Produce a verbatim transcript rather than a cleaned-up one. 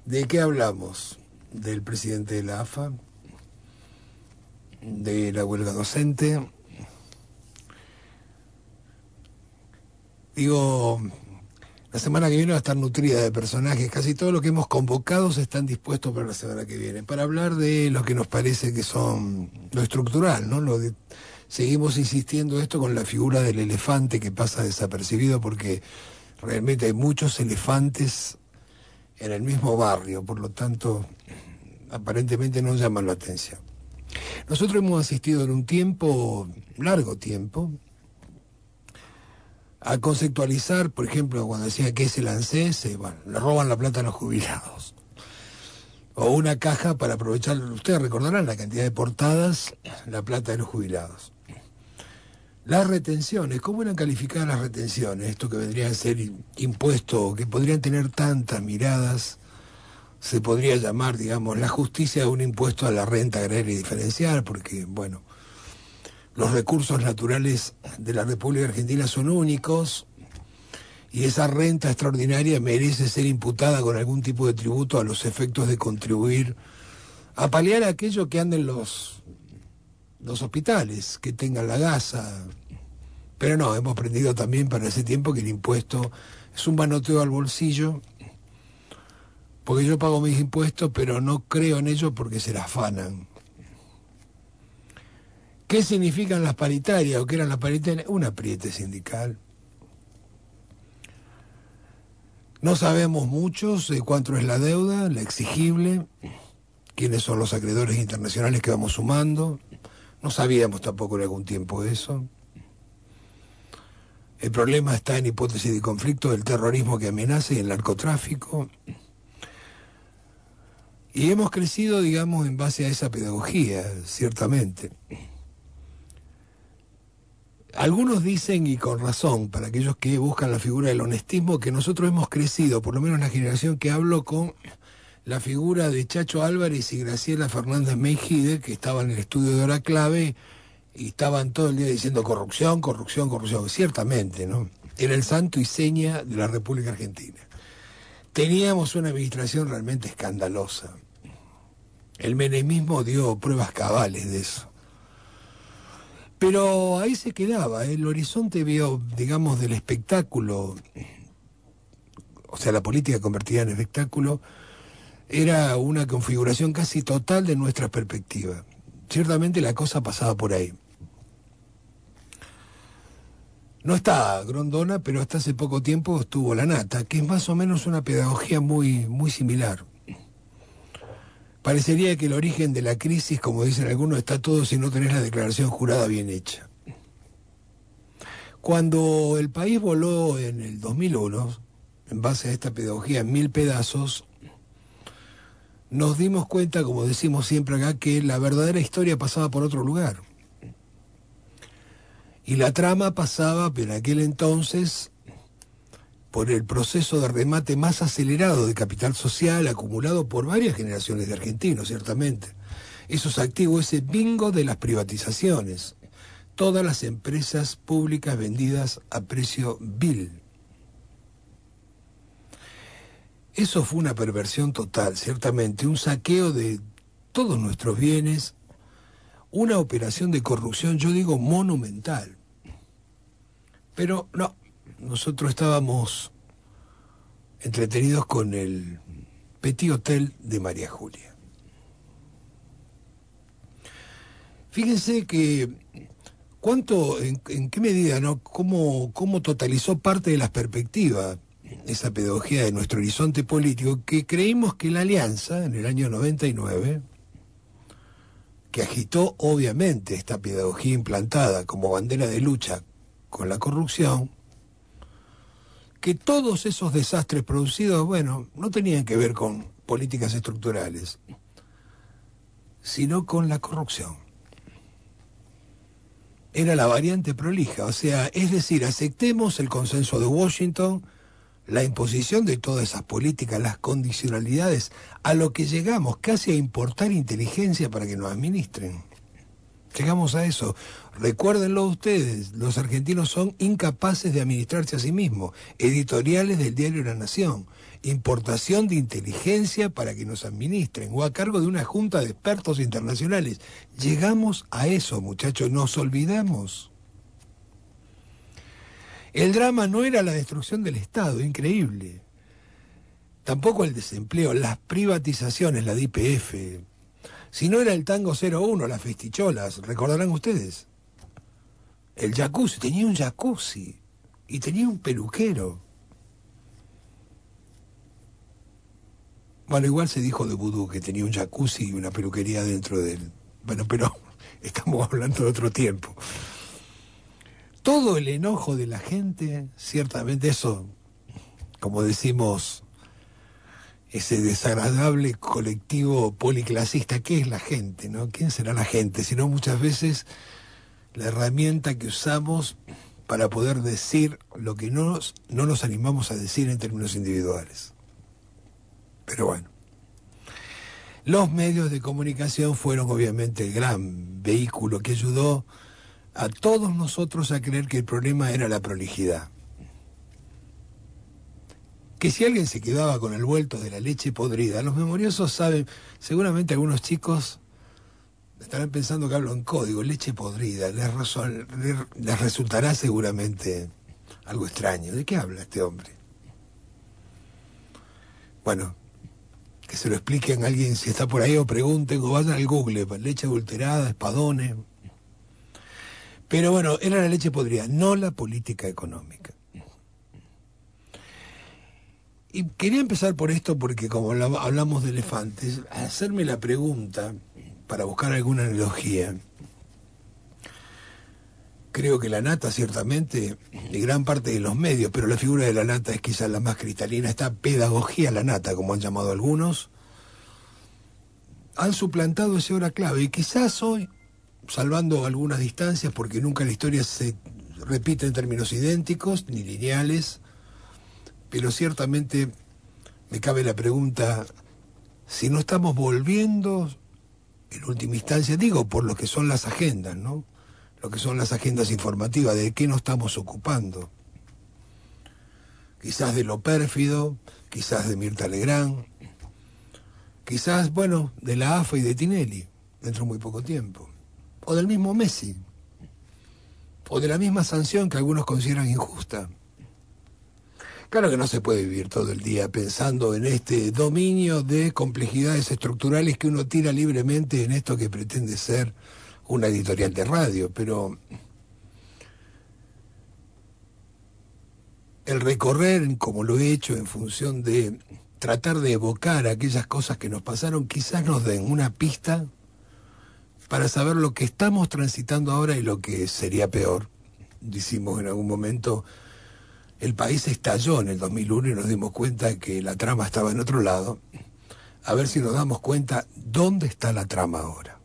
¿De qué hablamos? Del presidente de la A F A, de la huelga docente. Digo, la semana que viene va a estar nutrida de personajes. Casi todo lo que hemos convocado están dispuestos para la semana que viene, para hablar de lo que nos parece que son lo estructural, ¿no? Lo de, seguimos insistiendo esto con la figura del elefante que pasa desapercibido porque realmente hay muchos elefantes en el mismo barrio, por lo tanto, aparentemente no llaman la atención. Nosotros hemos asistido en un tiempo, largo tiempo, a conceptualizar, por ejemplo, cuando decía que es el ANSES, bueno, le roban la plata a los jubilados. O una caja para aprovechar, ustedes recordarán la cantidad de portadas, la plata de los jubilados. Las retenciones, ¿cómo eran calificadas las retenciones? Esto que vendría a ser impuesto, que podrían tener tantas miradas, se podría llamar, digamos, la justicia de un impuesto a la renta agraria y diferencial, porque, bueno, los recursos naturales de la República Argentina son únicos y esa renta extraordinaria merece ser imputada con algún tipo de tributo a los efectos de contribuir a paliar aquello que anden los... los hospitales, que tengan la gasa. Pero no, hemos aprendido también para ese tiempo que el impuesto es un manoteo al bolsillo, porque yo pago mis impuestos, pero no creo en ellos porque se la afanan. ¿Qué significan las paritarias o qué eran las paritarias? Un apriete sindical. No sabemos muchos de cuánto es la deuda, la exigible, quiénes son los acreedores internacionales que vamos sumando. No sabíamos tampoco en algún tiempo eso. El problema está en hipótesis de conflicto del terrorismo que amenaza y el narcotráfico. Y hemos crecido, digamos, en base a esa pedagogía, ciertamente. Algunos dicen, y con razón, para aquellos que buscan la figura del honestismo, que nosotros hemos crecido, por lo menos la generación que hablo, con la figura de Chacho Álvarez y Graciela Fernández Meijide, que estaban en el estudio de Hora Clave y estaban todo el día diciendo corrupción, corrupción, corrupción. Ciertamente, ¿no? Era el santo y seña de la República Argentina. Teníamos una administración realmente escandalosa. El menemismo dio pruebas cabales de eso. Pero ahí se quedaba, ¿eh? El horizonte vio, digamos, del espectáculo, o sea, la política convertida en espectáculo, era una configuración casi total de nuestra perspectiva. Ciertamente la cosa pasaba por ahí. No está Grondona, pero hasta hace poco tiempo estuvo La Nata, que es más o menos una pedagogía muy, muy similar. Parecería que el origen de la crisis, como dicen algunos, está todo si no tenés la declaración jurada bien hecha. Cuando el país voló en el dos mil uno, en base a esta pedagogía en mil pedazos, nos dimos cuenta, como decimos siempre acá, que la verdadera historia pasaba por otro lugar. Y la trama pasaba, en aquel entonces, por el proceso de remate más acelerado de capital social acumulado por varias generaciones de argentinos, ciertamente. Esos activos, ese bingo de las privatizaciones. Todas las empresas públicas vendidas a precio vil. Eso fue una perversión total, ciertamente, un saqueo de todos nuestros bienes, una operación de corrupción, yo digo, monumental. Pero no, nosotros estábamos entretenidos con el Petit Hotel de María Julia. Fíjense que cuánto, en, en qué medida, ¿no? Cómo, cómo totalizó parte de las perspectivas esa pedagogía de nuestro horizonte político, que creímos que la Alianza, en el año noventa y nueve, que agitó obviamente esta pedagogía implantada como bandera de lucha con la corrupción, que todos esos desastres producidos, bueno, no tenían que ver con políticas estructurales, sino con la corrupción. Era la variante prolija, o sea, es decir, aceptemos el consenso de Washington, la imposición de todas esas políticas, las condicionalidades, a lo que llegamos casi a importar inteligencia para que nos administren. Llegamos a eso. Recuérdenlo ustedes, los argentinos son incapaces de administrarse a sí mismos. Editoriales del diario La Nación. Importación de inteligencia para que nos administren, o a cargo de una junta de expertos internacionales. Llegamos a eso, muchachos, nos olvidamos. El drama no era la destrucción del Estado, increíble. Tampoco el desempleo, las privatizaciones, la D Y P, si no era el tango cero uno, las festicholas, recordarán ustedes. El jacuzzi, tenía un jacuzzi y tenía un peluquero. Bueno, igual se dijo de Vudú que tenía un jacuzzi y una peluquería dentro de él. Bueno, pero estamos hablando de otro tiempo. Todo el enojo de la gente, ciertamente eso, como decimos, ese desagradable colectivo policlasista, ¿qué es la gente, no? ¿Quién será la gente? Sino muchas veces la herramienta que usamos para poder decir lo que no nos, no nos animamos a decir en términos individuales. Pero bueno, los medios de comunicación fueron obviamente el gran vehículo que ayudó a todos nosotros a creer que el problema era la prolijidad. Que si alguien se quedaba con el vuelto de la leche podrida, los memoriosos saben, seguramente algunos chicos estarán pensando que hablo en código, leche podrida, les, resol, les resultará seguramente algo extraño. ¿De qué habla este hombre? Bueno, que se lo expliquen a alguien si está por ahí, o pregunten, o vayan al Google, leche adulterada, espadones. Pero bueno, era la leche podrida, no la política económica. Y quería empezar por esto porque, como hablamos de elefantes, hacerme la pregunta, para buscar alguna analogía. Creo que la nata, ciertamente, y gran parte de los medios, pero la figura de la nata es quizás la más cristalina, esta pedagogía la nata, como han llamado algunos, han suplantado esa hora clave. Y quizás hoy, salvando algunas distancias, porque nunca la historia se repite en términos idénticos, ni lineales, pero ciertamente me cabe la pregunta, si no estamos volviendo, en última instancia, digo, por lo que son las agendas, ¿no? Lo que son las agendas informativas, de qué nos estamos ocupando. Quizás de lo pérfido, quizás de Mirta Legrand, quizás, bueno, de la A F A y de Tinelli, dentro de muy poco tiempo. O del mismo Messi, o de la misma sanción que algunos consideran injusta. Claro que no se puede vivir todo el día pensando en este dominio de complejidades estructurales que uno tira libremente en esto que pretende ser una editorial de radio, pero el recorrer, como lo he hecho, en función de tratar de evocar aquellas cosas que nos pasaron, quizás nos den una pista para saber lo que estamos transitando ahora y lo que sería peor. Decimos en algún momento, el país estalló en el dos mil uno y nos dimos cuenta que la trama estaba en otro lado. A ver si nos damos cuenta dónde está la trama ahora.